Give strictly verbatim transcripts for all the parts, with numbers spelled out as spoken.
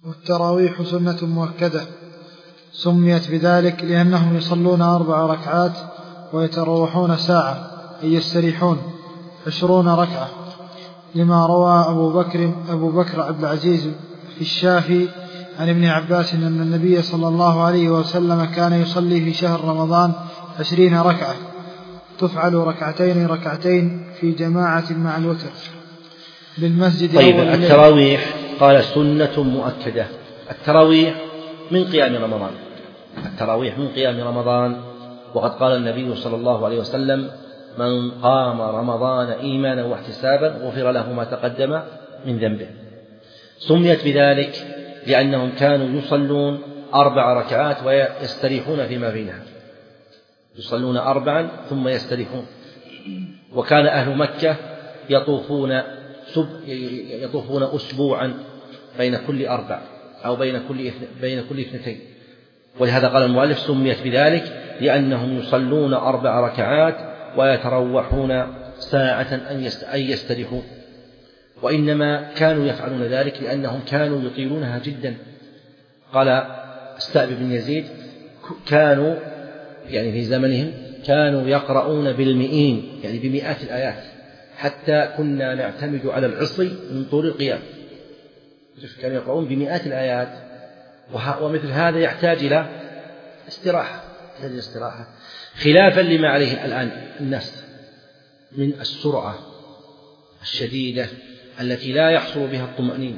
والتراويح سنة مؤكدة سميت بذلك لأنهم يصلون أربع ركعات ويتروحون ساعة أي يستريحون عشرون ركعة، لما روى أبو بكر, أبو بكر عبد العزيز في الشافي عن ابن عباس أن النبي صلى الله عليه وسلم كان يصلي في شهر رمضان عشرين ركعة تفعل ركعتين ركعتين في جماعة مع الوتر بالمسجد. طيب التراويح قال سنة مؤكدة. التراويح من قيام رمضان، التراويح من قيام رمضان، وقد قال النبي صلى الله عليه وسلم من قام رمضان إيمانا واحتسابا غفر له ما تقدم من ذنبه. سميت بذلك لأنهم كانوا يصلون أربع ركعات ويستريحون فيما بينها، يصلون أربعا ثم يستريحون. وكان أهل مكة يطوفون سب يطوفون أسبوعا بين كل أربع أو بين كل بين كل اثنتين، ولهذا قال المؤلف سميت بذلك لأنهم يصلون أربع ركعات ويتروحون ساعة أن يستريحون. وإنما كانوا يفعلون ذلك لأنهم كانوا يطيلونها جدا. قال السائب بن يزيد كانوا يعني في زمنهم كانوا يقرؤون بالمئين يعني بمئات الآيات، حتى كنا نعتمد على العصي من طول القيام. كانوا يقرؤون بمئات الآيات، ومثل هذا يحتاج إلى استراحة يحتاج استراحة خلافا لما عليه الآن الناس من السرعة الشديدة التي لا يحصل بها الطمأنينة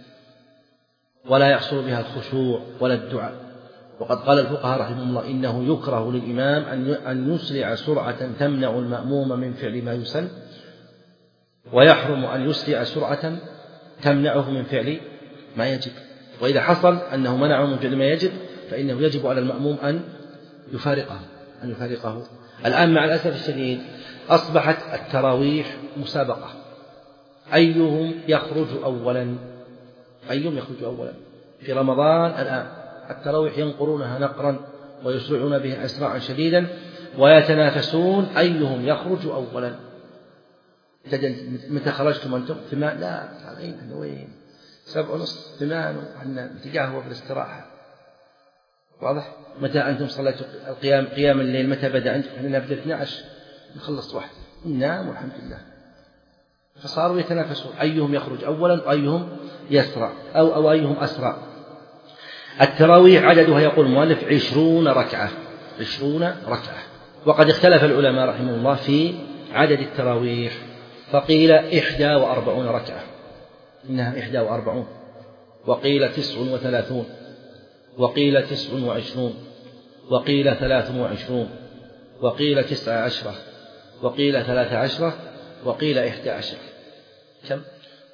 ولا يحصل بها الخشوع ولا الدعاء. وقد قال الفقهاء رحمهم الله إنه يكره للإمام أن يسرع سرعة تمنع المأموم من فعل ما يسن، ويحرم أن يسرع سرعة تمنعه من فعل ما يجب. وإذا حصل أنه منعه من فعل ما يجب فإنه يجب على المأموم أن يفارقه أن يفارقه. الآن مع الأسف الشديد أصبحت التراويح مسابقة، أيهم يخرج أولا أيهم يخرج أولا. في رمضان الآن التراويح ينقرونها نقرا ويسرعون بها أسراعا شديدا ويتنافسون أيهم يخرج أولا. متى خرجتم أنتم؟ ثمان؟ لا هذين وين سبع ونصف ثمان وحنا نتقهوى في الاستراحة. واضح؟ متى أنتم صليتوا القيام قيام الليل؟ متى بدأ أنتم؟ احنا نبدأ اثني عشر نخلص واحد ننام والحمد لله. فصاروا يتنافسون أيهم يخرج أولا وأيهم يسرع أو, أو أيهم أسرع. التراويح عددها يقول المؤلف عشرون ركعة عشرون ركعة. وقد اختلف العلماء رحمه الله في عدد التراويح، فقيل إحدى وأربعون ركعة إنها إحدى وأربعون، وقيل تسع وثلاثون، وقيل تسع وعشرون، وقيل ثلاث وعشرون، وقيل تسع عشرة، وقيل ثلاث عشرة، وقيل إحدى عشرة. كم؟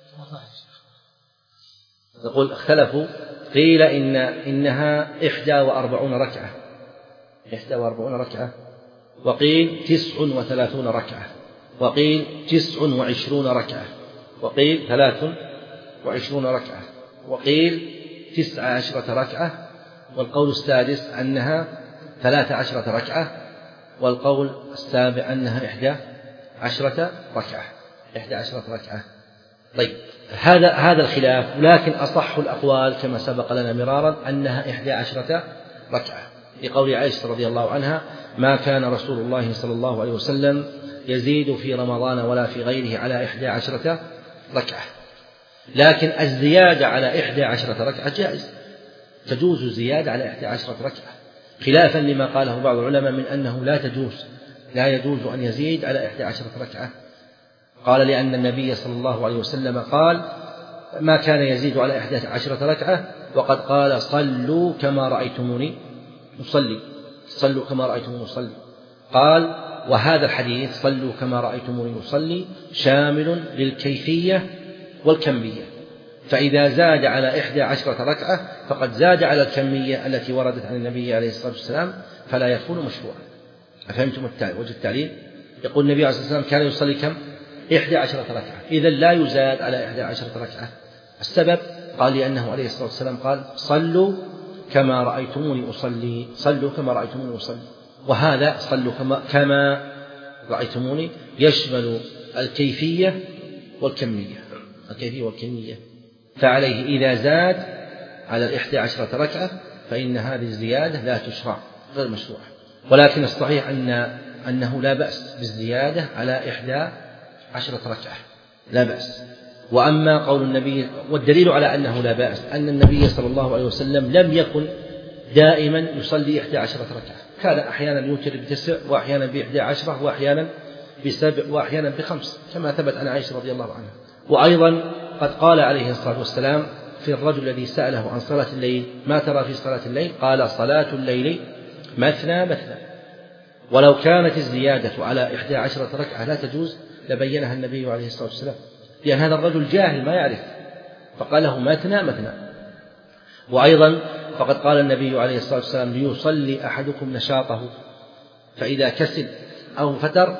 نقول اختلفوا، قيل إن إنها إحدى وأربعون ركعة إحدى وأربعون ركعة، وقيل تسع وثلاثون ركعة، وقيل تسع وعشرون ركعة، وقيل ثلاث وعشرون ركعة، وقيل تسع عشرة ركعة، والقول السادس أنها ثلاث عشرة ركعة، والقول السابع أنها إحدى عشرة ركعة إحدى عشرة ركعة. طيب هذا هذا الخلاف، لكن أصح الأقوال كما سبق لنا مرارا أنها إحدى عشرة ركعة، لقول عائشة رضي الله عنها ما كان رسول الله صلى الله عليه وسلم يزيد في رمضان ولا في غيره على إحدى عشرة ركعة. لكن الزيادة على إحدى عشرة ركعة جائز، تجوز الزيادة على إحدى عشرة ركعة، خلافا لما قاله بعض العلماء من أنه لا تجوز لا يجوز أن يزيد على إحدى عشرة ركعة. قال لأن النبي صلى الله عليه وسلم قال ما كان يزيد على إحدى عشرة ركعة، وقد قال صلوا كما رأيتموني أصلي صلوا كما رأيتموني أصلي. قال وهذا الحديث صلوا كما رأيتموني أصلي شامل للكيفية والكمية، فإذا زاد على إحدى عشرة ركعة فقد زاد على الكمية التي وردت عن النبي عليه الصلاة والسلام فلا يكون مشروعا. أفهمتم وجه التعليل؟ يقول النبي عليه الصلاة والسلام كان يصلي كم؟ إحدى عشرة ركعة، إذن لا يزاد على إحدى عشرة ركعة. السبب قال لأنه عليه الصلاة والسلام قال صلوا كما رأيتموني أصلي صلوا كما رأيتموني أصلي، وهذا صلوا كما, كما رأيتموني يشمل الكيفية والكمية الكيفية والكمية. فعليه إذا زاد على الإحدى عشرة ركعة فإن هذه الزيادة لا تشرع، غير مشروعة. ولكن الصحيح أن أنه لا بأس بالزيادة على إحدى عشرة ركعة، لا بأس. وأما قول النبي، والدليل على أنه لا بأس أن النبي صلى الله عليه وسلم لم يكن دائما يصلي إحدى عشرة ركعة، كان أحيانا يوتر بتسع، وأحيانا بإحدى عشرة، وأحيانا بسبع، وأحيانا بخمس، كما ثبت عن عائشة رضي الله عنها. وأيضا قد قال عليه الصلاة والسلام في الرجل الذي سأله عن صلاة الليل: ما ترى في صلاة الليل؟ قال: صلاة الليل مثنى مثنى. ولو كانت الزيادة على إحدى عشرة ركعة لا تجوز لبينها النبي عليه الصلاة والسلام، لأن هذا الرجل جاهل ما يعرف، فقال له مثنى مثنى. وأيضا فقد قال النبي عليه الصلاة والسلام: ليصلي أحدكم نشاطه، فإذا كسل أو فتر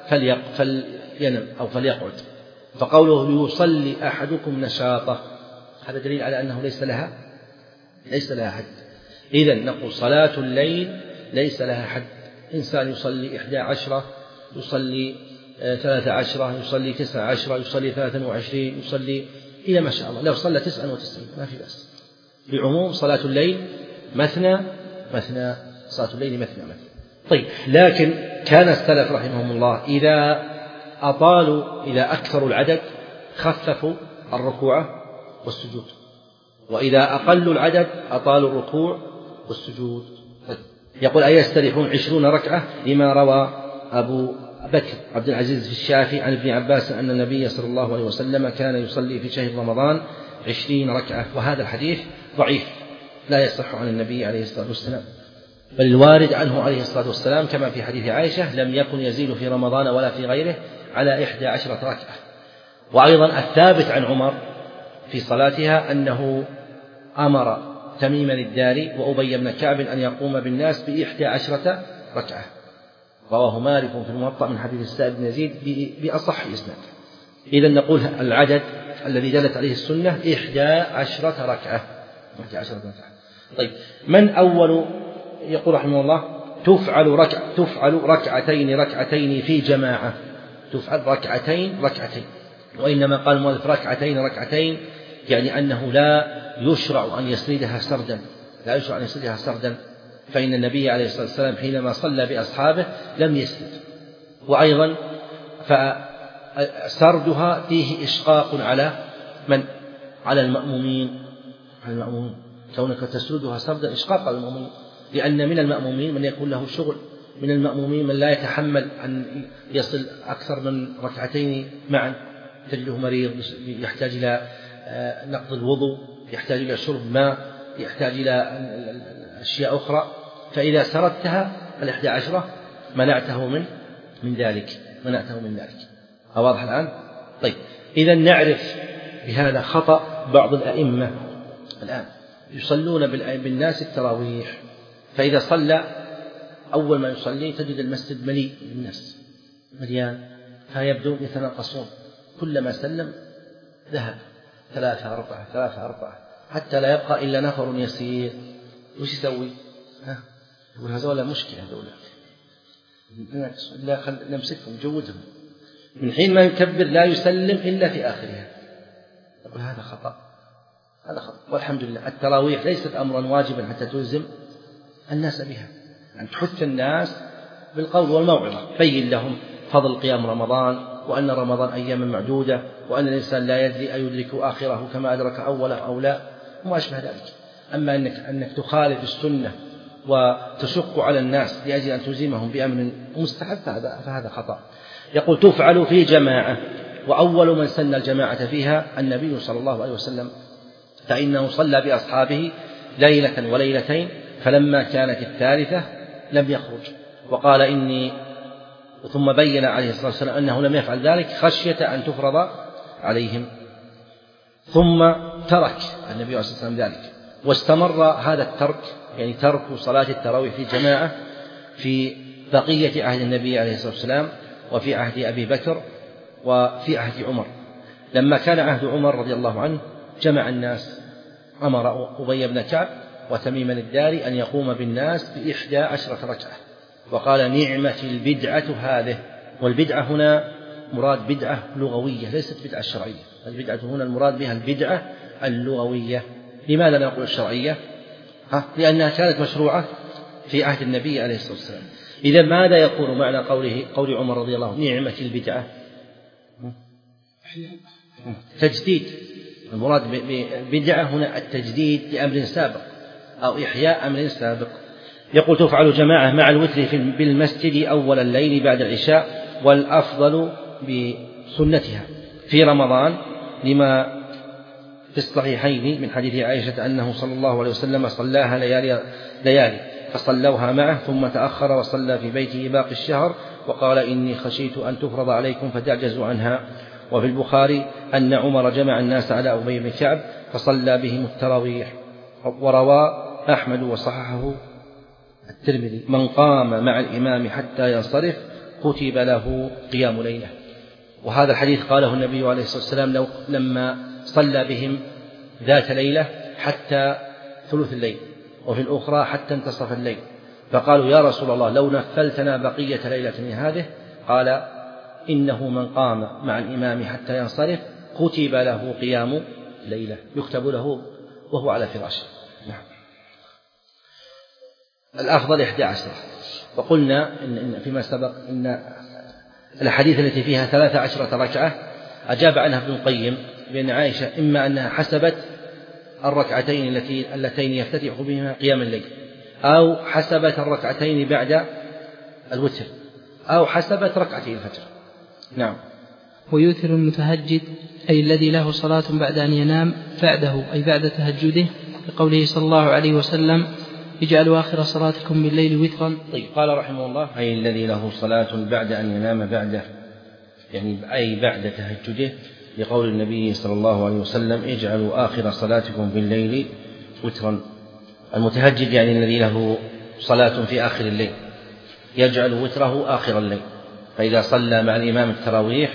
فلينم أو فليقعد. فقوله ليصلي أحدكم نشاطه هذا دليل على أنه ليس لها ليس لها حد. إذن نقول صلاة الليل ليس لها حد، إنسان يصلي إحدى عشرة، يصلي ثلاثة عشرة، يصلي تسعة عشرة، يصلي ثلاثة وعشرين، يصلي إلى ما شاء الله، لو صلى تسعة وتسعين ما في بأس. بعموم صلاة الليل مثنى مثنى، صلاة الليل مثنى مثنى. طيب، لكن كان السلف رحمهم الله إذا أطالوا، إذا أكثروا العدد خففوا الركوع والسجود، وإذا أقلوا العدد أطالوا الركوع والسجود. يقول: أيستريحون عشرون ركعة؟ لما روى أبو بكر عبد العزيز في الشافعي عن ابن عباس أن النبي صلى الله عليه وسلم كان يصلي في شهر رمضان عشرين ركعة. وهذا الحديث ضعيف لا يصح عن النبي عليه الصلاة والسلام، بل الوارد عنه عليه الصلاة والسلام كما في حديث عائشة: لم يكن يزيد في رمضان ولا في غيره على إحدى عشرة ركعة. وأيضا الثابت عن عمر في صلاتها أنه أمر تميما الداري وأبي بن كعب أن يقوم بالناس بإحدى عشرة ركعة. رواه مالك في الموطأ من حديث السائب بن يزيد بأصح إسناد. إذن نقول العدد الذي دلت عليه السنة إحدى عشرة ركعة. طيب، من أول؟ يقول رحمه الله: تفعل ركع تفعل ركعتين ركعتين في جماعة، تفعل ركعتين ركعتين. وإنما قال المؤلف ركعتين ركعتين يعني أنه لا يشرع أن يسندها سردا، لا يشرع أن يسندها سردا، فإن النبي عليه الصلاة والسلام حينما صلى بأصحابه لم يسند. وأيضا فسردها فيه إشقاق على من؟ على المأمومين، على المأمومين، كونك تسردها سردا إشقاق على المأمومين، لأن من المأمومين من يكون له شغل، من المأمومين من لا يتحمل أن يصل أكثر من ركعتين معا، تجده مريض يحتاج إلى نقض الوضوء، يحتاج إلى شرب ماء، يحتاج إلى أشياء أخرى، فإذا سردتها الإحدى عشرة منعته من من ذلك منعته من ذلك. واضح الآن؟ طيب، إذا نعرف بهذا خطأ بعض الأئمة الآن يصلون بالناس التراويح، فإذا صلى أول ما يصلي تجد المسجد مليء بالناس، مليان، فيبدو يتناقصون، كلما سلم ذهب ثلاثة أربعة ثلاثة أربعة حتى لا يبقى إلا نفر يسير. وش يسوي؟ ها؟ يقول هذولا مشكلة، هذولا لا خل نمسكهم نجودهم، من حين ما يكبر لا يسلم إلا في آخرها. يقول هذا خطأ، هذا خطأ. والحمد لله التراويح ليست أمرا واجبا حتى تلزم الناس بها، أن تحث الناس بالقول والموعظة، بين لهم فضل قيام رمضان، وأن رمضان أيام معدودة، وأن الإنسان لا يدري أيدرك آخره كما أدرك أوله أو لا، وما أشبه ذلك. أما أنك, أنك تخالف السنة وتشق على الناس لأجل أن تلزمهم بأمر مستحب فهذا, فهذا خطأ. يقول تفعل في جماعة، وأول من سن الجماعة فيها النبي صلى الله عليه وسلم، فإنه صلى بأصحابه ليلة وليلتين، فلما كانت الثالثة لم يخرج وقال إني، ثم بين عليه الصلاة والسلام أنه لم يفعل ذلك خشية أن تفرض عليهم، ثم ترك النبي عليه الصلاة والسلام ذلك، واستمر هذا الترك، يعني ترك صلاة التراويح في جماعة في بقية عهد النبي عليه الصلاة والسلام، وفي عهد أبي بكر، وفي عهد عمر. لما كان عهد عمر رضي الله عنه جمع الناس، أمر أبي بن كعب وتميما الداري أن يقوم بالناس بإحدى عشرة ركعة، وقال نعمة البدعة هذه. والبدعة هنا مراد بدعة لغوية ليست بدعة شرعية، البدعة هنا المراد بها البدعة اللغوية، لماذا لا نقول الشرعية؟ ها؟ لأنها كانت مشروعة في عهد النبي عليه الصلاة والسلام. إذا ماذا يكون معنى قوله قول عمر رضي الله عنه نعمة البدعة؟ تجديد. المراد بالبدعة هنا التجديد لأمر سابق أو إحياء أمر سابق. يقول تفعل جماعة مع الوتر بالمسجد أول الليل بعد العشاء، والأفضل بسنتها في رمضان لما في الصحيحين من حديث عائشة أنه صلى الله عليه وسلم صلاها ليالي, ليالي فصلوها معه ثم تأخر وصلى في بيته باقي الشهر وقال إني خشيت أن تفرض عليكم فتعجزوا عنها. وفي البخاري أن عمر جمع الناس على أبي بن كعب فصلى بهم التراويح. وروى أحمد وصححه الترمذي من قام مع الإمام حتى ينصرف كتب له قيام ليلة. وهذا الحديث قاله النبي عليه الصلاة والسلام لو لما صلى بهم ذات ليلة حتى ثلث الليل، وفي الأخرى حتى انتصف الليل، فقالوا يا رسول الله لو نفلتنا بقية ليلة هذه، قال إنه من قام مع الإمام حتى ينصرف كتب له قيام ليلة، يكتب له وهو على فراشه. نعم. الأفضل إحدى عشرة. وقلنا إن فيما سبق إن الحديث التي فيها ثلاث عشرة ركعة أجاب عنها ابن القيم بأن عائشة إما أنها حسبت الركعتين التي اللتين يفتتح بهما قيام الليل، أو حسبت الركعتين بعد الوتر، أو حسبت ركعتي الفجر. نعم. ويوتر المتهجد أي الذي له صلاة بعد أن ينام بعده أي بعد تهجده، لقوله صلى الله عليه وسلم اجعلوا آخر صلاتكم بالليل وترا. طيب قال رحمه الله أي الذي له صلاة بعد أن ينام بعده، يعني أي بعد تهجده، لقول النبي صلى الله عليه وسلم اجعلوا آخر صلاتكم بالليل وترا. المتهجد يعني الذي له صلاة في آخر الليل يجعل وتره آخر الليل، فإذا صلى مع الإمام التراويح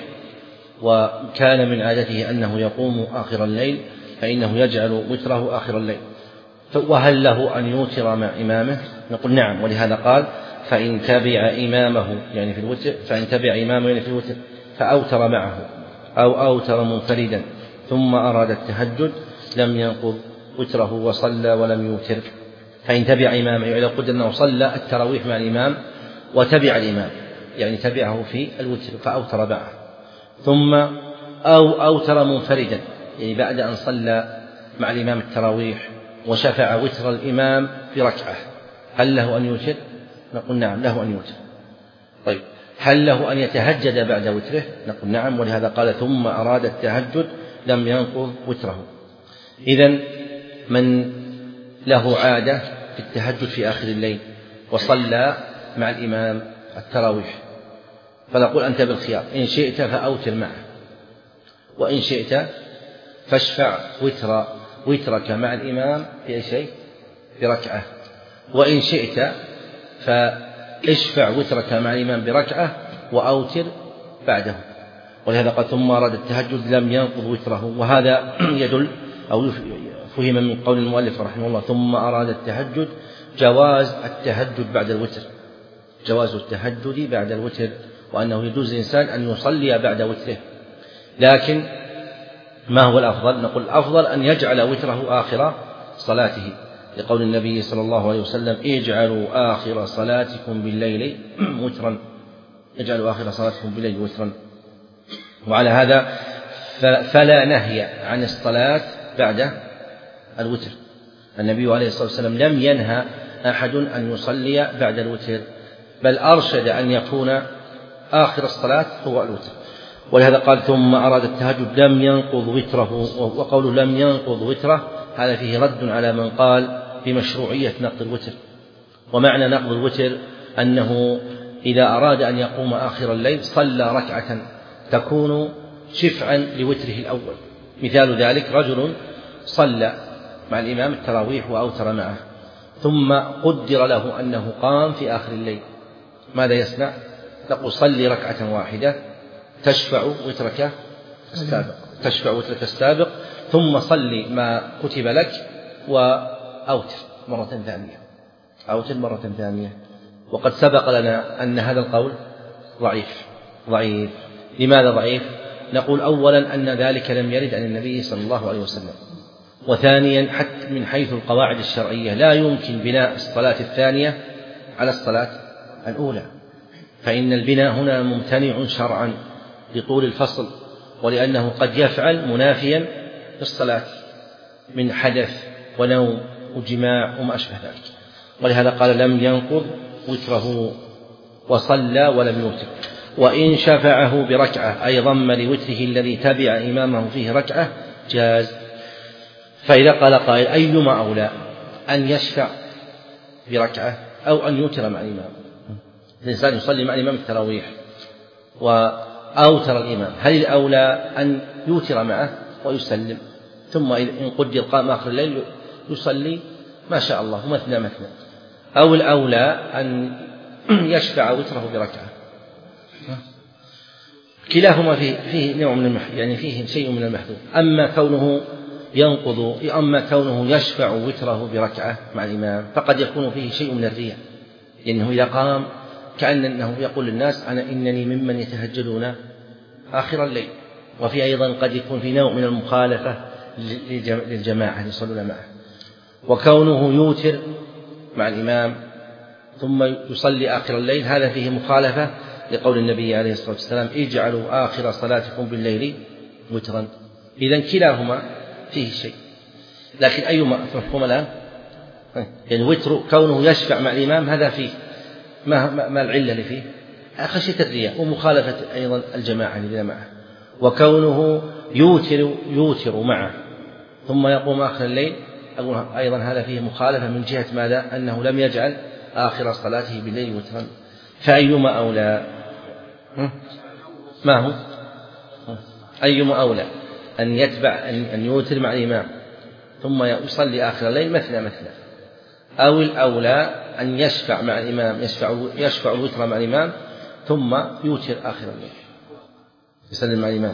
وكان من عادته أنه يقوم آخر الليل فإنه يجعل وتره آخر الليل. وهل له أن يوتر مع إمامه؟ نقول نعم، ولهذا قال فإن تبع إمامه يعني في الوتر، فإن تبع إمامه يعني في الوتر فأوتر معه أو أوتر منفردا ثم أراد التهجد لم ينقض وتره وصلى ولم يوتر. فإن تبع إمامه يعني لو قدر أنه صلى التراويح مع الإمام وتبع الإمام يعني تبعه في الوتر فأوتر معه، ثم أو أوتر منفردا يعني بعد أن صلى مع الإمام التراويح وشفع وتر الإمام بركعة، هل له أن يوتر؟ نقول نعم له أن يوتر. طيب هل له أن يتهجد بعد وتره؟ نقول نعم، ولهذا قال ثم أراد التهجد لم ينقض وتره. إذن من له عادة في التهجد في آخر الليل وصلى مع الإمام التراويح فنقول أنت بالخيار، إن شئت فأوتر معه، وإن شئت فاشفع وتر وترك مع الإمام في أي شيء بركعة، وإن شئت فاشفع وترك مع الإمام بركعة وأوتر بعده. ولهذا قال ثم أراد التهجد لم ينقض وتره. وهذا يدل أو فهم من قول المؤلف رحمه الله ثم أراد التهجد جواز التهجد بعد الوتر، جواز التهجد بعد الوتر، وأنه يجوز الإنسان أن يصلي بعد وتره. لكن ما هو الأفضل؟ نقول الأفضل أن يجعل وتره آخر صلاته، لقول النبي صلى الله عليه وسلم اجعلوا آخر صلاتكم بالليل وترا، اجعلوا آخر صلاتكم بالليل وترا. وعلى هذا فلا نهي عن الصلاة بعد الوتر، النبي عليه الصلاة والسلام لم ينهى أحد أن يصلي بعد الوتر، بل أرشد أن يكون آخر الصلاة هو الوتر. ولهذا قال ثم أراد التهجد لم ينقض وتره. وقوله لم ينقض وتره هذا فيه رد على من قال بمشروعية نقض الوتر. ومعنى نقض الوتر أنه إذا أراد أن يقوم آخر الليل صلى ركعة تكون شفعا لوتره الأول. مثال ذلك رجل صلى مع الإمام التراويح وأوتر معه، ثم قدر له أنه قام في آخر الليل، ماذا يصنع؟ نقول صلي ركعة واحدة تشفع وترك السابق، تشفع وترك السابق ثم صلي ما كتب لك وأوتر مرة ثانية، أوتر مرة ثانية. وقد سبق لنا أن هذا القول ضعيف ضعيف. لماذا ضعيف؟ نقول أولا أن ذلك لم يرد عن النبي صلى الله عليه وسلم، وثانيا حتى من حيث القواعد الشرعية لا يمكن بناء الصلاة الثانية على الصلاة الأولى، فإن البناء هنا ممتنع شرعا لطول الفصل، ولأنه قد يفعل منافيا للصلاة من حدث ونوم وجماع وما أشبه ذلك. ولهذا قال لم ينقض وتره وصلى ولم يوتر. وإن شفعه بركعة أي ضم لوتره الذي تبع إمامه فيه ركعة جاز. فإذا قال قائل أيما أولى أن يشفع بركعة أو أن يوتر مع الإمام؟ الإنسان يصلي مع الإمام التراويح وأوتر الإمام، هل الأولى أن يوتر معه ويسلم ثم إن قدر قام آخر الليل يصلي ما شاء الله مثنى مثنى، أو الأولى أن يشفع وتره بركعة؟ كلاهما فيه, فيه نوع من المحذور، يعني فيه شيء من المحذور. أما كونه ينقض أما كونه يشفع وتره بركعة مع الإمام فقد يكون فيه شيء من الرياء، لأنه إذا قام كأنه يقول للناس أنا إنني ممن يتهجدون آخر الليل. وفي أيضا قد يكون في نوع من المخالفة للجماعة يصلون معه. وكونه يوتر مع الإمام ثم يصلي آخر الليل هذا فيه مخالفة لقول النبي عليه الصلاة والسلام اجعلوا آخر صلاتكم بالليل وترا. إذن كلاهما فيه شيء، لكن أيما مفهوم الآن؟ يعني وتر كونه يشفع مع الإمام هذا فيه ما, ما العلة اللي فيه؟ خشية الرياء ومخالفة أيضا الجماعة اللي معه. وكونه يوتر يوتر معه ثم يقوم آخر الليل أيضا هذا فيه مخالفة من جهة ماذا؟ أنه لم يجعل آخر صلاته بالليل وترا. فأيما أولى؟ ما هو؟ أيما أولى أن يتبع أن يوتر مع الإمام ثم يصلي آخر الليل مثنى مثنى، أو الأولى أن يشفع مع الإمام يشفع يشفع الوتر مع الإمام ثم يوتر آخر الليل يسلم مع الإمام؟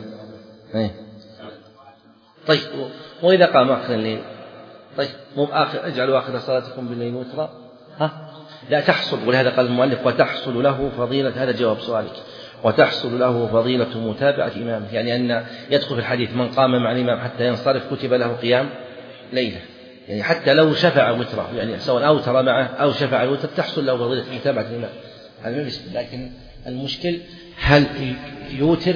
طيب وإذا قام آخر الليل طيب مو آخر اجعلوا آخر صلاتكم بالليل وترا ها لا تحصل. ولهذا قال المؤلف وتحصل له فضيلة، هذا جواب سؤالك، وتحصل له فضيلة متابعة إمامه، يعني أن يدخل في الحديث من قام مع الإمام حتى ينصرف كتب له قيام ليلة، يعني حتى لو شفع وتره يعني سواء أوتر معه أو شفع الوتر تحصل له فضيلة متابعة الإمام. لكن المشكل هل يوتر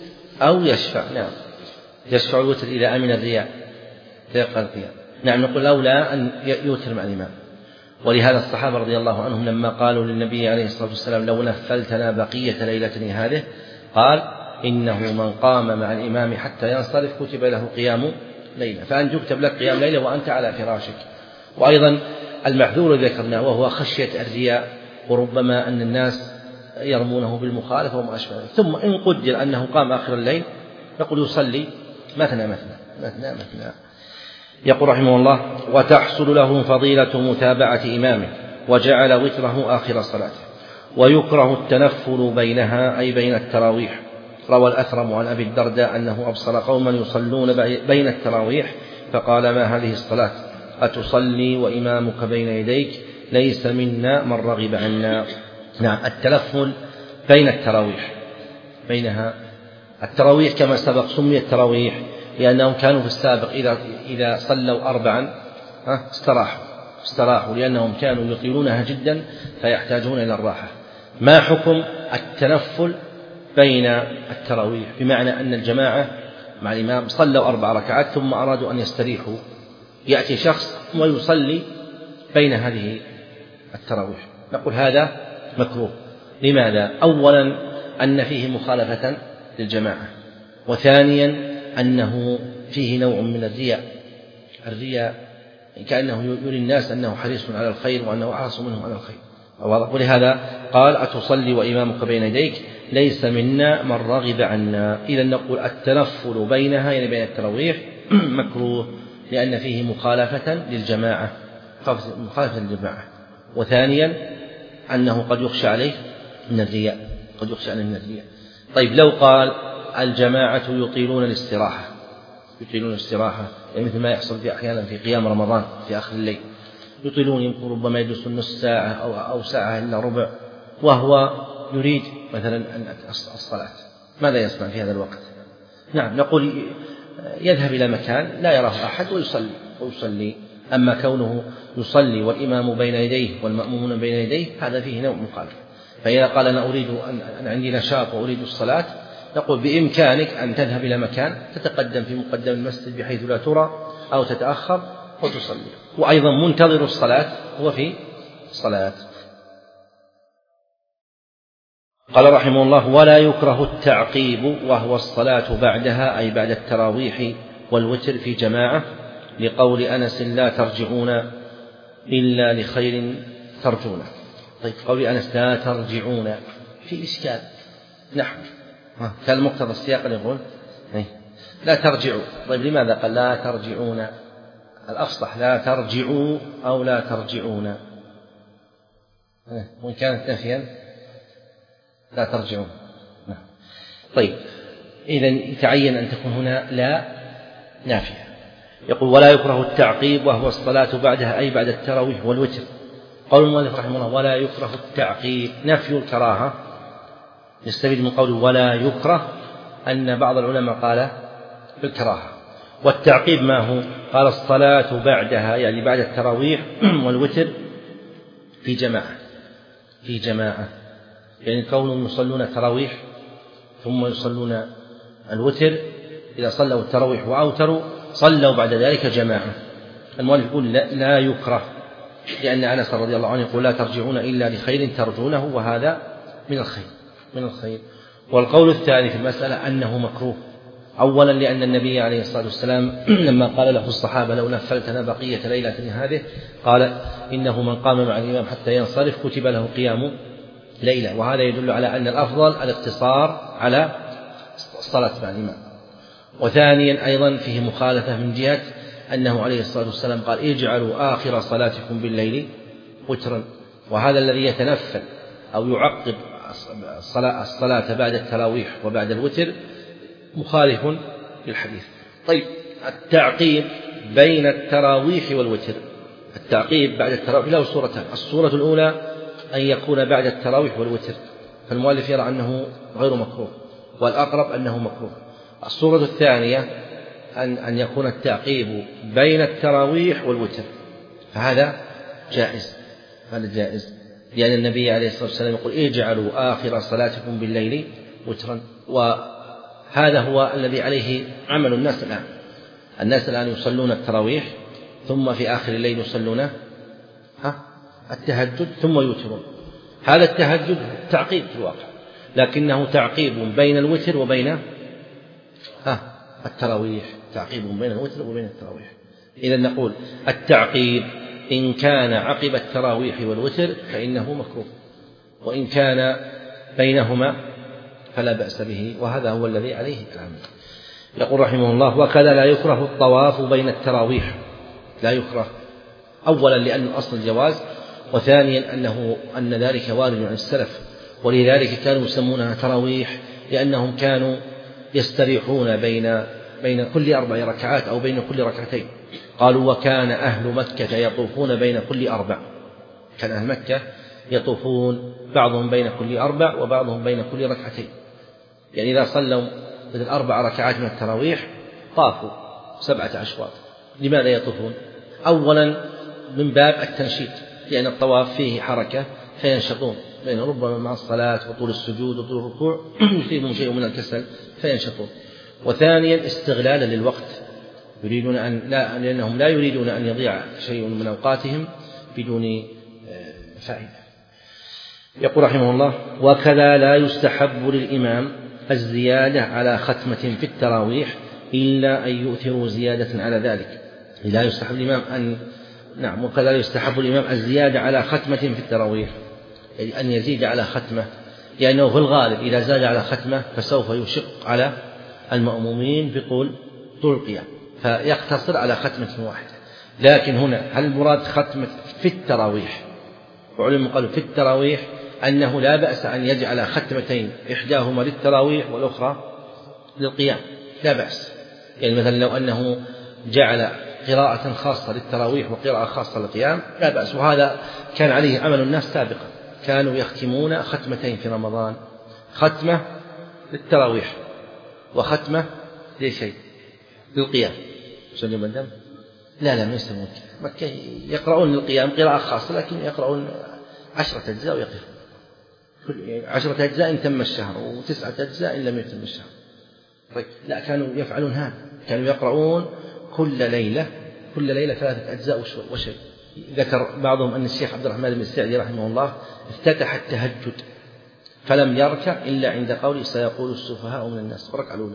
أو يشفع؟ نعم يشفع الوتر إذا أمن الرياء تيقن القيام. نعم نقول أولى أن يوتر مع الإمام. ولهذا الصحابة رضي الله عنهم لما قالوا للنبي عليه الصلاة والسلام لو نفلتنا بقية ليلتنا هذه قال إنه من قام مع الإمام حتى ينصرف كتب له قيام ليلة، فأن تكتب لك قيام ليلة وأنت على فراشك. وأيضا المحذور ذكرناه وهو خشية الرياء، وربما أن الناس يرمونه بالمخالفة وما أشبه. ثم إن قدر أنه قام آخر الليل يقول يصلي مثنى مثنى مثنى مثنى. يقول رحمه الله وتحصل له فضيلة متابعة إمامه وجعل وتره آخر صلاته. ويكره التنفل بينها أي بين التراويح. روى الأثرم عن أبي الدرداء أنه أبصر قوما يصلون بين التراويح فقال ما هذه الصلاة أتصلي وإمامك بين يديك ليس منا من رغب عنا. نعم التنفل بين التراويح بينها التراويح كما سبق سميت التراويح لأنهم كانوا في السابق إذا إذا صلوا أربعا استراحوا استراحوا لأنهم كانوا يطيلونها جدا فيحتاجون إلى الراحة. ما حكم التنفل بين التراويح؟ بمعنى أن الجماعة مع الإمام صلوا أربع ركعات ثم أرادوا أن يستريحوا، يأتي شخص ويصلي بين هذه التراويح، نقول هذا مكروه. لماذا؟ أولا أن فيه مخالفة للجماعة، وثانيا أنه فيه نوع من الرياء الرياء كأنه يري الناس أنه حريص على الخير وأنه أحرص منهم على الخير. ولهذا قال أتصلي وإمامك بين يديك ليس منا من رغب عنا. إذا نقول التنفل بينها يعني بين التراويح مكروه لأن فيه مخالفة للجماعة مخالفة للجماعة وثانيا أنه قد يخشى عليه من الرياء قد يخشى عليه من الرياء. طيب لو قال الجماعة يطيلون الاستراحة يطيلون الاستراحة يعني مثل ما يحصل في أحيانا في قيام رمضان في آخر الليل يطيلون يمكن ربما يجلسون نص ساعة أو أو ساعة إلا ربع وهو يريد مثلا الصلاة، ماذا يصنع في هذا الوقت؟ نعم نقول يذهب إلى مكان لا يراه أحد ويصلي ويصلي أما كونه يصلي والإمام بين يديه والمأمومون بين يديه هذا فيه نوع مخالف. فإذا قال أنا أريد أن عندي نشاط وأريد الصلاة نقول بإمكانك أن تذهب إلى مكان تتقدم في مقدم المسجد بحيث لا ترى أو تتأخر وتصلي، وأيضا منتظر الصلاة هو في الصلاة. قال رحمه الله: ولا يكره التعقيب وهو الصلاة بعدها أي بعد التراويح والوتر في جماعة، لقول أنس: لا ترجعون إلا لخير ترجونه. طيب قول أنس لا ترجعون في إشكال نحو كان مقتضى السياق يقول لا ترجعوا. طيب لماذا قال لا ترجعون؟ الأفصح لا ترجعوا أو لا ترجعون، وإن كانت نفيا لا ترجعون. طيب إذن يتعين أن تكون هنا لا نافية. يقول: ولا يكره التعقيب وهو الصلاة بعدها أي بعد التراويح والوتر. قول المؤلف رحمه الله: ولا يكره التعقيب، نفي الكراهة يستفيد من قوله ولا يكره أن بعض العلماء قال بالكراهة. والتعقيب ما هو؟ قال الصلاة بعدها يعني بعد التراويح والوتر في جماعة في جماعة يعني كونهم يصلون التراويح ثم يصلون الوتر، إذا صلوا التراويح وأوتروا صلوا بعد ذلك جماعة. المؤلف يقول لا, لا يكره، لأن أنس رضي الله عنه يقول لا ترجعون إلا لخير ترجونه، وهذا من الخير من الخير. والقول الثاني في المسألة أنه مكروه، أولا لأن النبي عليه الصلاة والسلام لما قال له الصحابة لو نفلتنا بقية ليلة هذه قال إنه من قام مع الإمام حتى ينصرف كتب له قيام ليلة، وهذا يدل على أن الأفضل الاقتصار على الصلاة مع الإمام. وثانيا أيضا فيه مخالفة من جهة أنه عليه الصلاة والسلام قال اجعلوا آخر صلاتكم بالليل وترا، وهذا الذي يتنفل أو يعقب الصلاة بعد التراويح وبعد الوتر مخالف للحديث. طيب التعقيب بين التراويح والوتر، التعقيب بعد التراويح له صورتان: الصورة الأولى أن يكون بعد التراويح والوتر، فالمؤلف يرى أنه غير مكروه، والأقرب أنه مكروه. الصورة الثانية أن أن يكون التعقيب بين التراويح والوتر، فهذا جائز هذا جائز لأن النبي عليه الصلاة والسلام يقول اجعلوا آخر صلاتكم بالليل وترا، وهذا هو الذي عليه عمل الناس الآن. الناس الآن يصلون التراويح ثم في آخر الليل يصلون التهجد ثم يوترون. هذا التهجد تعقيب في الواقع، لكنه تعقيب بين الوتر وبين التراويح، تعقيب بين الوتر وبين التراويح. إذا نقول التعقيب إن كان عقب التراويح والوتر فإنه مكروه، وإن كان بينهما فلا بأس به، وهذا هو الذي عليه العمل. يقول رحمه الله: وكذا لا يكره الطواف بين التراويح، لا يكره، أولا لأن الأصل الجواز، وثانيا أنه أن ذلك وارد عن السلف، ولذلك كانوا يسمونها تراويح لأنهم كانوا يستريحون بين بين كل أربع ركعات أو بين كل ركعتين. قالوا: وكان أهل مكة يطوفون بين كل أربع، كان أهل مكة يطوفون بعضهم بين كل أربع وبعضهم بين كل ركعتين، يعني إذا صلوا مثل أربع ركعات من التراويح طافوا سبعة أشواط. لماذا يطوفون؟ أولا من باب التنشيط، لأن الطواف فيه حركة فينشطون، لأن ربما مع الصلاة وطول السجود وطول الركوع يصيبهم شيء من الكسل فينشطون. وثانيا استغلالا للوقت، يريدون أن لا لأنهم لا يريدون أن يضيع شيء من أوقاتهم بدون فائدة. يقول رحمه الله: وكذا لا يستحب للإمام الزيادة على ختمة في التراويح إلا أن يؤثروا زيادة على ذلك. لا يستحب الإمام أن نعم وكذا يستحب الإمام الزيادة على ختمة في التراويح، يعني أن يزيد على ختمة، لأنه في الغالب إذا زاد على ختمة فسوف يشق على المأمومين بطول طول القيام، فيقتصر على ختمة واحدة. لكن هنا هل المراد ختمة في التراويح؟ وعلم قالوا في التراويح أنه لا بأس أن يجعل ختمتين، إحداهما للتراويح والأخرى للقيام، لا بأس. يعني مثلا لو أنه جعل قراءة خاصة للتراويح وقراءة خاصة للقيام لا بأس، وهذا كان عليه عمل الناس سابقا، كانوا يختمون ختمتين في رمضان، ختمة للتراويح وختمة لشيء للقيام. يصلي مندم؟ لا لا ما يسمون مكة يقرؤون للقيام قراءة خاصة، لكن يقرؤون عشرة أجزاء ويقفون. عشرة أجزاء إن تم الشهر، وتسعة أجزاء إن لم يتم الشهر. طيب لا، كانوا يفعلون هذا، كانوا يقرؤون كل ليلة كل ليلة ثلاثة أجزاء وشيء. ذكر بعضهم أن الشيخ عبد الرحمن بن السعدي رحمه الله افتتح التهجد فلم يركع إلا عند قوله سيقول السفهاء من الناس، الركعة الأولى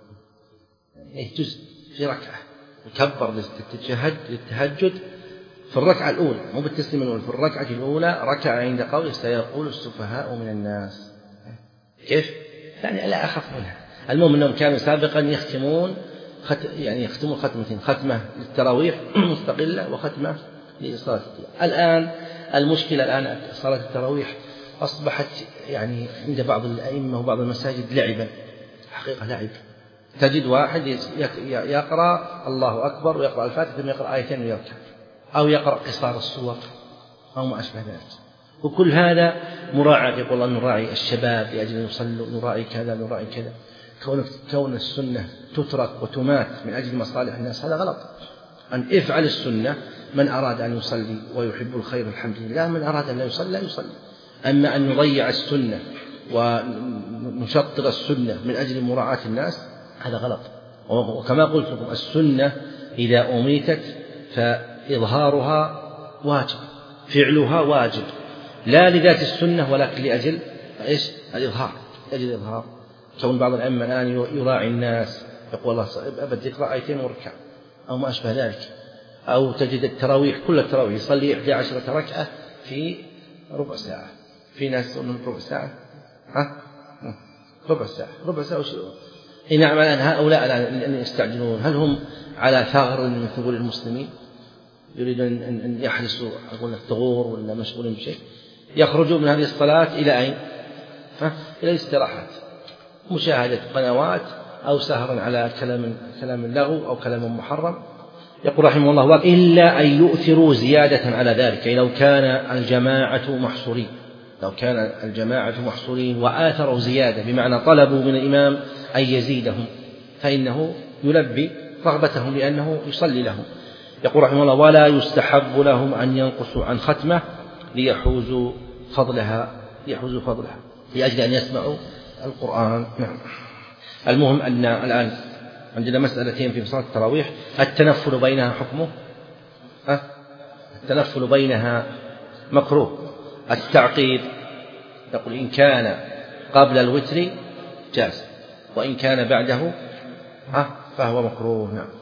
جزء في ركعة، يكبر للتهجد في الركعة الأولى، مو بالتسليم الأول، في الركعة الأولى ركع عند قوله سيقول السفهاء من الناس. كيف؟ يعني لا أخف منها. المهم أنهم كانوا سابقا يختمون خت... يعني يختمون ختمتين، ختمة للتراويح مستقلة وختمة لصلاة القيام. الآن المشكلة الآن صلاة التراويح أصبحت يعني عند بعض الأئمة وبعض المساجد لعبا، حقيقة لعب. تجد واحد يقرأ الله أكبر ويقرأ الفاتحة ثم يقرأ آيتين ويركع، أو يقرأ قصار السور أو ما أشبه ذلك. وكل هذا مراعاة، يقول الله نراعي الشباب لأجل أن يصلوا، نراعي كذا نراعي كذا. كون كون السنة تترك وتمات من أجل مصالح الناس هذا غلط. أن افعل السنة، من أراد أن يصلي ويحب الخير الحمد لله، من أراد أن لا يصلي لا يصلي. أما أن نضيع السنة ونشطر السنة من أجل مراعاة الناس هذا غلط. وكما قلت لكم السنة إذا أميتت فإظهارها واجب، فعلها واجب، لا لذات السنة ولكن لأجل إيش؟ الإظهار، لأجل الإظهار. كون بعض الأئمة الآن يراعي الناس، يقول الله أبد يقرأ آيتين وركع أو ما أشبه ذلك. أو تجد التراويح كل التراويح يصلي إحدى عشرة ركعة في ربع ساعة، في ناس من ربع ساعة ها ربع ساعة ربع ساعة وشيء. نعم الآن هؤلاء الآن يستعجلون، هل هم على ثغر من ثغور المسلمين يريدون أن يحرسوا أقول الثغور ولا مشغولين بشيء؟ يخرجوا من هذه الصلاة إلى أين؟ ها؟ إلى الاستراحات، مشاهدة قنوات أو سهرا على كلام كلام اللغو أو كلام محرم. يقول رحمه الله إلا أن يؤثروا زيادة على ذلك، أي لو كان الجماعة محصورين لو كان الجماعة محصورين وآثروا زيادة بمعنى طلبوا من الإمام أن يزيدهم فإنه يلبي رغبتهم لأنه يصلي لهم. يقول رحمه الله ولا يستحب لهم أن ينقصوا عن ختمة ليحوزوا فضلها ليحوزوا فضلها لأجل أن يسمعوا القرآن. نعم. المهم أن الآن عندنا مسألتين في صلاة التراويح، التنفل بينها حكمه، أه؟ التنفل بينها مكروه، التعقيد يقول إن كان قبل الوتر جاز وإن كان بعده أه؟ فهو مكروه. نعم.